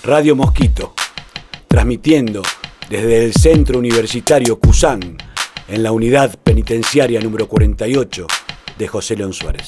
Radio Mosquito, transmitiendo desde el Centro Universitario Cusán, en la unidad penitenciaria número 48 de José León Suárez.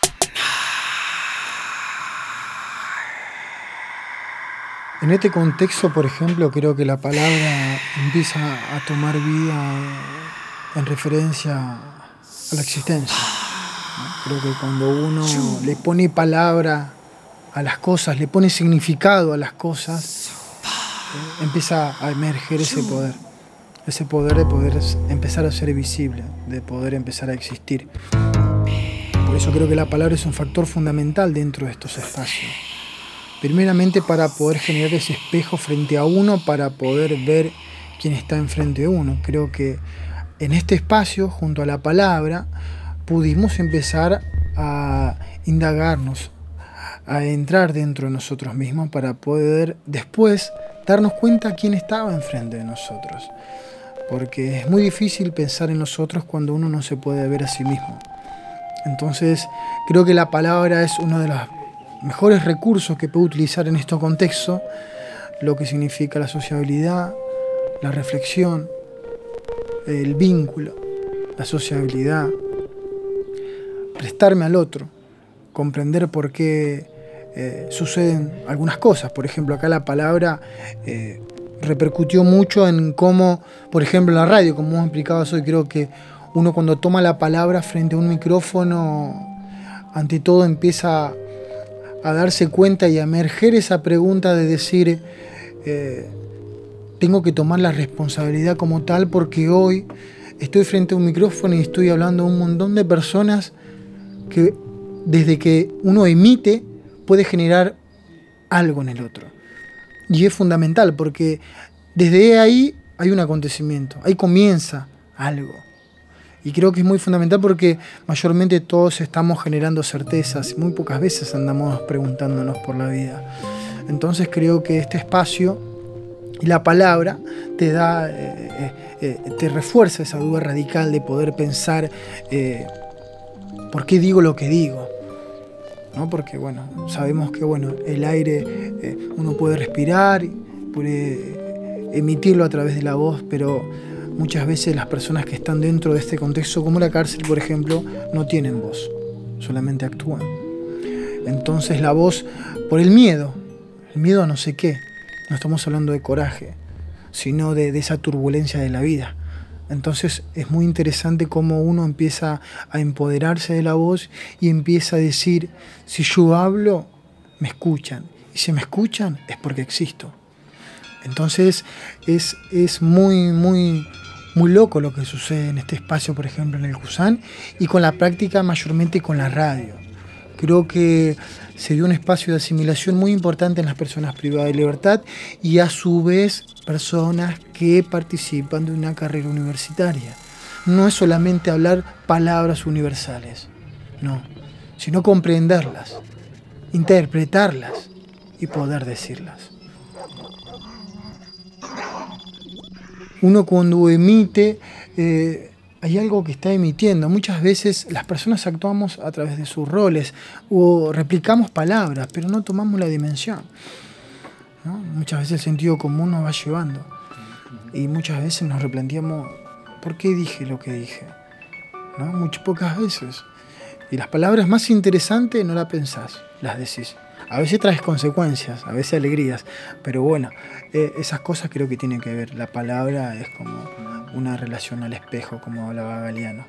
En este contexto, por ejemplo, creo que la palabra empieza a tomar vida en referencia a la existencia, ¿no? Creo que cuando uno le pone palabra a las cosas, le pone significado a las cosas, empieza a emerger ese poder de poder empezar a ser visible, de poder empezar a existir. Por eso creo que la palabra es un factor fundamental dentro de estos espacios. Primeramente para poder generar ese espejo frente a uno, para poder ver quién está enfrente de uno. Creo que en este espacio, junto a la palabra, pudimos empezar a indagarnos, a entrar dentro de nosotros mismos para poder después darnos cuenta quién estaba enfrente de nosotros. Porque es muy difícil pensar en nosotros cuando uno no se puede ver a sí mismo. Entonces, creo que la palabra es uno de los mejores recursos que puedo utilizar en este contexto, lo que significa la sociabilidad, la reflexión, el vínculo, la sociabilidad, prestarme al otro, comprender por qué suceden algunas cosas. Por ejemplo, acá la palabra repercutió mucho en cómo, por ejemplo, en la radio, como hemos explicado hoy, creo que uno cuando toma la palabra frente a un micrófono, ante todo empieza a darse cuenta y a emerger esa pregunta de decir, tengo que tomar la responsabilidad como tal, porque hoy estoy frente a un micrófono y estoy hablando a un montón de personas que desde que uno emite puede generar algo en el otro. Y es fundamental porque desde ahí hay un acontecimiento, ahí comienza algo. Y creo que es muy fundamental porque mayormente todos estamos generando certezas, muy pocas veces andamos preguntándonos por la vida. Entonces creo que este espacio y la palabra te da, te refuerza esa duda radical de poder pensar ¿por qué digo lo que digo? ¿No? Porque bueno, sabemos que bueno, el aire uno puede respirar, puede emitirlo a través de la voz, pero muchas veces las personas que están dentro de este contexto, como la cárcel, por ejemplo, no tienen voz, solamente actúan. Entonces la voz, por el miedo a no sé qué, no estamos hablando de coraje, sino de esa turbulencia de la vida. Entonces es muy interesante cómo uno empieza a empoderarse de la voz y empieza a decir, si yo hablo, me escuchan, y si me escuchan es porque existo. Entonces es muy loco lo que sucede en este espacio, por ejemplo, en el Cusán, y con la práctica mayormente con la radio. Creo que se dio un espacio de asimilación muy importante en las personas privadas de libertad y a su vez personas que participan de una carrera universitaria. No es solamente hablar palabras universales, no, sino comprenderlas, interpretarlas y poder decirlas. Uno cuando emite, hay algo que está emitiendo. Muchas veces las personas actuamos a través de sus roles o replicamos palabras, pero no tomamos la dimensión, ¿no? Muchas veces el sentido común nos va llevando y muchas veces nos replanteamos ¿por qué dije lo que dije? ¿No? Muchas pocas veces. Y las palabras más interesantes no las pensás, las decís. A veces traes consecuencias, a veces alegrías, pero bueno, esas cosas creo que tienen que ver. La palabra es como una relación al espejo, como hablaba Galeano.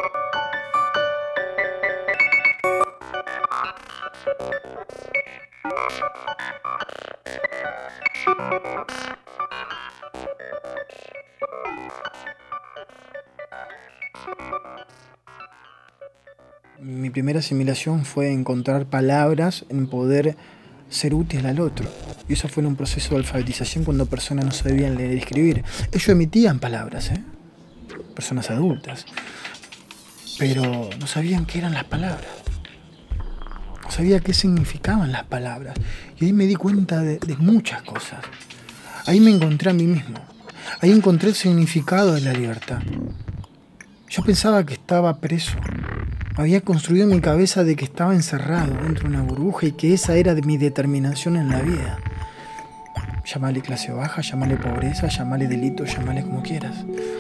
Mi primera asimilación fue encontrar palabras en poder ser útil al otro. Y eso fue en un proceso de alfabetización cuando personas no sabían leer y escribir. Ellos emitían palabras, personas adultas, pero no sabían qué eran las palabras. No sabía qué significaban las palabras. Y ahí me di cuenta de muchas cosas. Ahí me encontré a mí mismo. Ahí encontré el significado de la libertad. Yo pensaba que estaba preso. Había construido en mi cabeza de que estaba encerrado dentro de una burbuja y que esa era mi determinación en la vida. Llámale clase baja, llámale pobreza, llámale delito, llámale como quieras.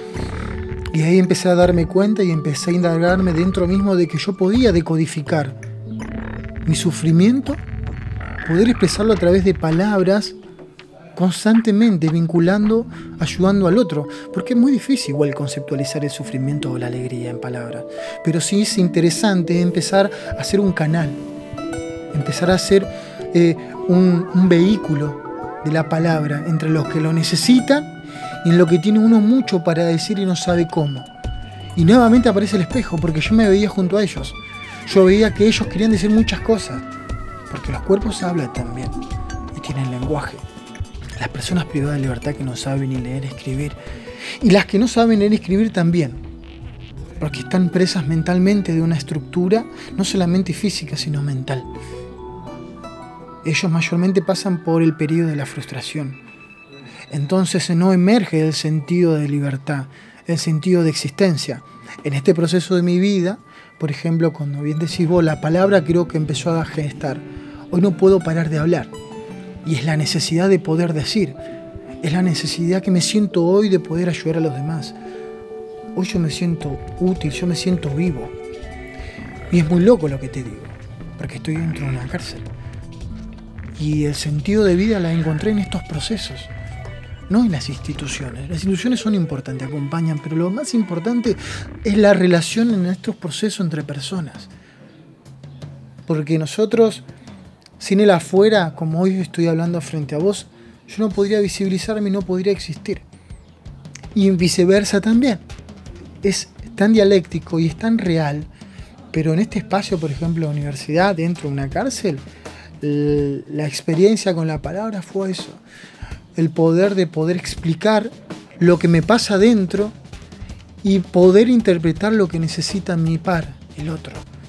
Y ahí empecé a darme cuenta y empecé a indagarme dentro mismo de que yo podía decodificar mi sufrimiento, poder expresarlo a través de palabras constantemente, vinculando, ayudando al otro. Porque es muy difícil igual conceptualizar el sufrimiento o la alegría en palabras. Pero sí es interesante empezar a hacer un canal, empezar a hacer un vehículo de la palabra entre los que lo necesitan y en lo que tiene uno mucho para decir y no sabe cómo. Y nuevamente aparece el espejo, porque yo me veía junto a ellos. Yo veía que ellos querían decir muchas cosas, porque los cuerpos hablan también y tienen lenguaje. Las personas privadas de libertad que no saben ni leer, escribir, y las que no saben leer, escribir también, porque están presas mentalmente de una estructura no solamente física, sino mental. Ellos mayormente pasan por el periodo de la frustración. Entonces no emerge el sentido de libertad, el sentido de existencia. En este proceso de mi vida, por ejemplo, cuando bien decís vos, la palabra creo que empezó a gestar. Hoy no puedo parar de hablar. Y es la necesidad de poder decir. Es la necesidad que me siento hoy de poder ayudar a los demás. Hoy yo me siento útil, yo me siento vivo. Y es muy loco lo que te digo, porque estoy dentro de una cárcel. Y el sentido de vida la encontré en estos procesos, no en las instituciones. Las instituciones son importantes, acompañan, pero lo más importante es la relación en estos procesos entre personas. Porque nosotros, sin el afuera, como hoy estoy hablando frente a vos, yo no podría visibilizarme y no podría existir. Y viceversa también. Es tan dialéctico y es tan real, pero en este espacio, por ejemplo, la universidad, dentro de una cárcel, la experiencia con la palabra fue eso. El poder de poder explicar lo que me pasa dentro y poder interpretar lo que necesita mi par, el otro.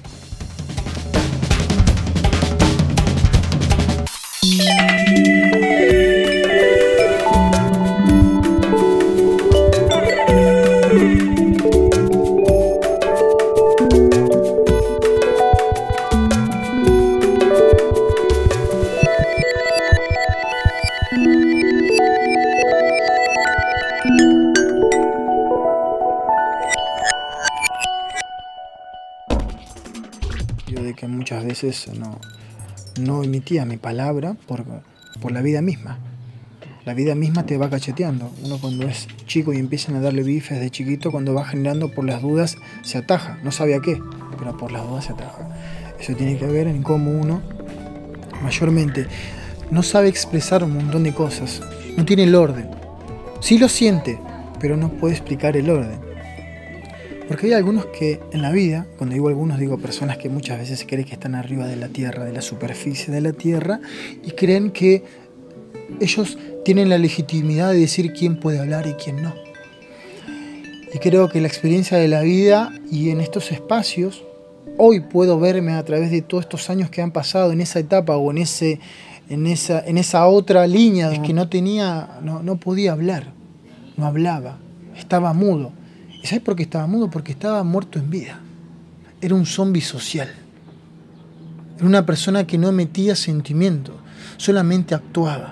Yo de que muchas veces no emitía mi palabra por la vida misma. La vida misma te va cacheteando. Uno cuando es chico y empiezan a darle bifes de chiquito, cuando va generando por las dudas, se ataja. No sabe a qué, pero por las dudas se ataja. Eso tiene que ver en cómo uno, mayormente, no sabe expresar un montón de cosas. No tiene el orden. Sí lo siente, pero no puede explicar el orden. Porque hay algunos que en la vida, cuando digo algunos, digo personas que muchas veces creen que están arriba de la tierra, de la superficie de la tierra, y creen que ellos tienen la legitimidad de decir quién puede hablar y quién no. Y creo que la experiencia de la vida y en estos espacios, hoy puedo verme a través de todos estos años que han pasado en esa etapa o en esa otra línea que no podía hablar, no hablaba, estaba mudo. ¿Y sabes por qué estaba mudo? Porque estaba muerto en vida. Era un zombi social. Era una persona que no emitía sentimiento, solamente actuaba.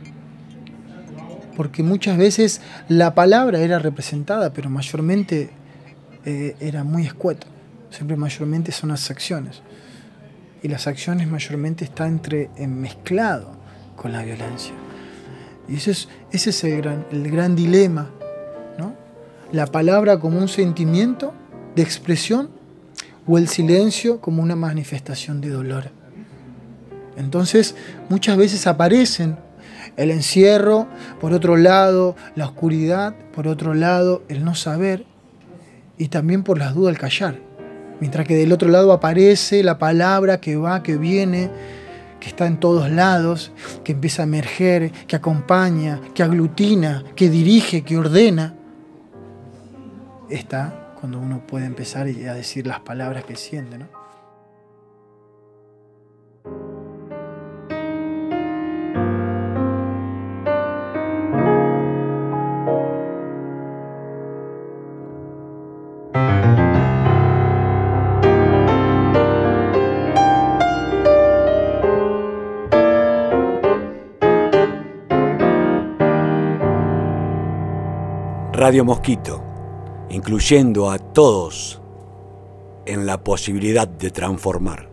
Porque muchas veces la palabra era representada, pero mayormente era muy escueto. Siempre mayormente son las acciones. Y las acciones mayormente están mezclado con la violencia. Y ese es el gran dilema, ¿no? La palabra como un sentimiento de expresión o el silencio como una manifestación de dolor. Entonces, muchas veces aparecen el encierro, por otro lado, la oscuridad, por otro lado, el no saber, y también por las dudas el callar. Mientras que del otro lado aparece la palabra que va, que viene, que está en todos lados, que empieza a emerger, que acompaña, que aglutina, que dirige, que ordena. Está cuando uno puede empezar a decir las palabras que siente, ¿no? Radio Mosquito, incluyendo a todos en la posibilidad de transformar.